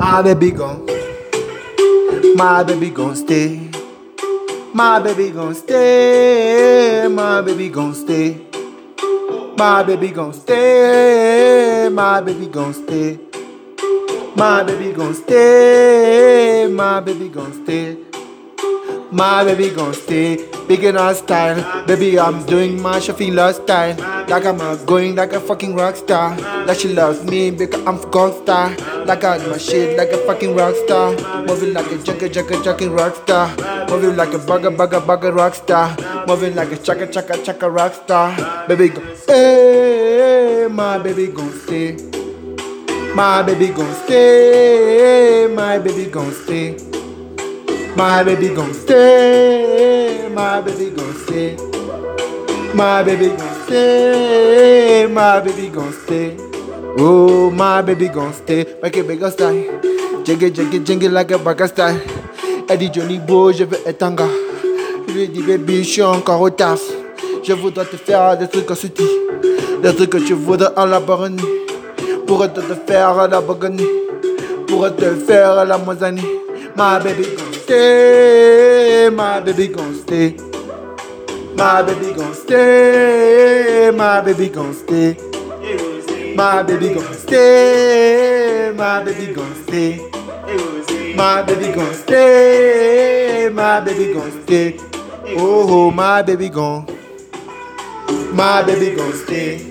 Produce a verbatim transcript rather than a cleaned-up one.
My baby gon', my baby gon' stay. My baby gon' stay. My baby gon' stay. My baby gon' stay. My baby gon' stay. My baby gon' stay. My baby gon' stay. My baby gon' stay, big in our style. Baby, I'm doing my Shafila style. Like I'm uh, going like a fucking rock star. Like she loves me because I'm gold star. Like I do my shit like a fucking rock star. Moving like a junkie, junkie, junkie rock star. Moving like a bugger, bugger, bugger rock star. Moving like a chaka, chaka, chaka rock star. Baby gon' stay, my baby gon' stay. My baby gon' stay, my baby gon' stay. My baby gon' stay, my baby gon' stay. My baby gon' stay, my baby gon' stay. Oh, my baby gon' stay. Make it bigger style. Jiggy, jiggy, jiggy like a bagger style. Eddie Johnny Bo, je veux être un gars. Je lui dis baby, je suis encore au taf. Je voudrais te faire des trucs en souti. Des trucs que tu voudrais à la baronnie. Pour te faire à la bourgogne. Pour te faire à la moisanie. My baby gon' stay, my baby gon' stay. My baby gon' stay, my baby gon' stay. My baby gon' stay, my baby gon' stay. My baby gon' stay, my baby gon' stay. Oh, oh, my baby gon', my baby gon' stay.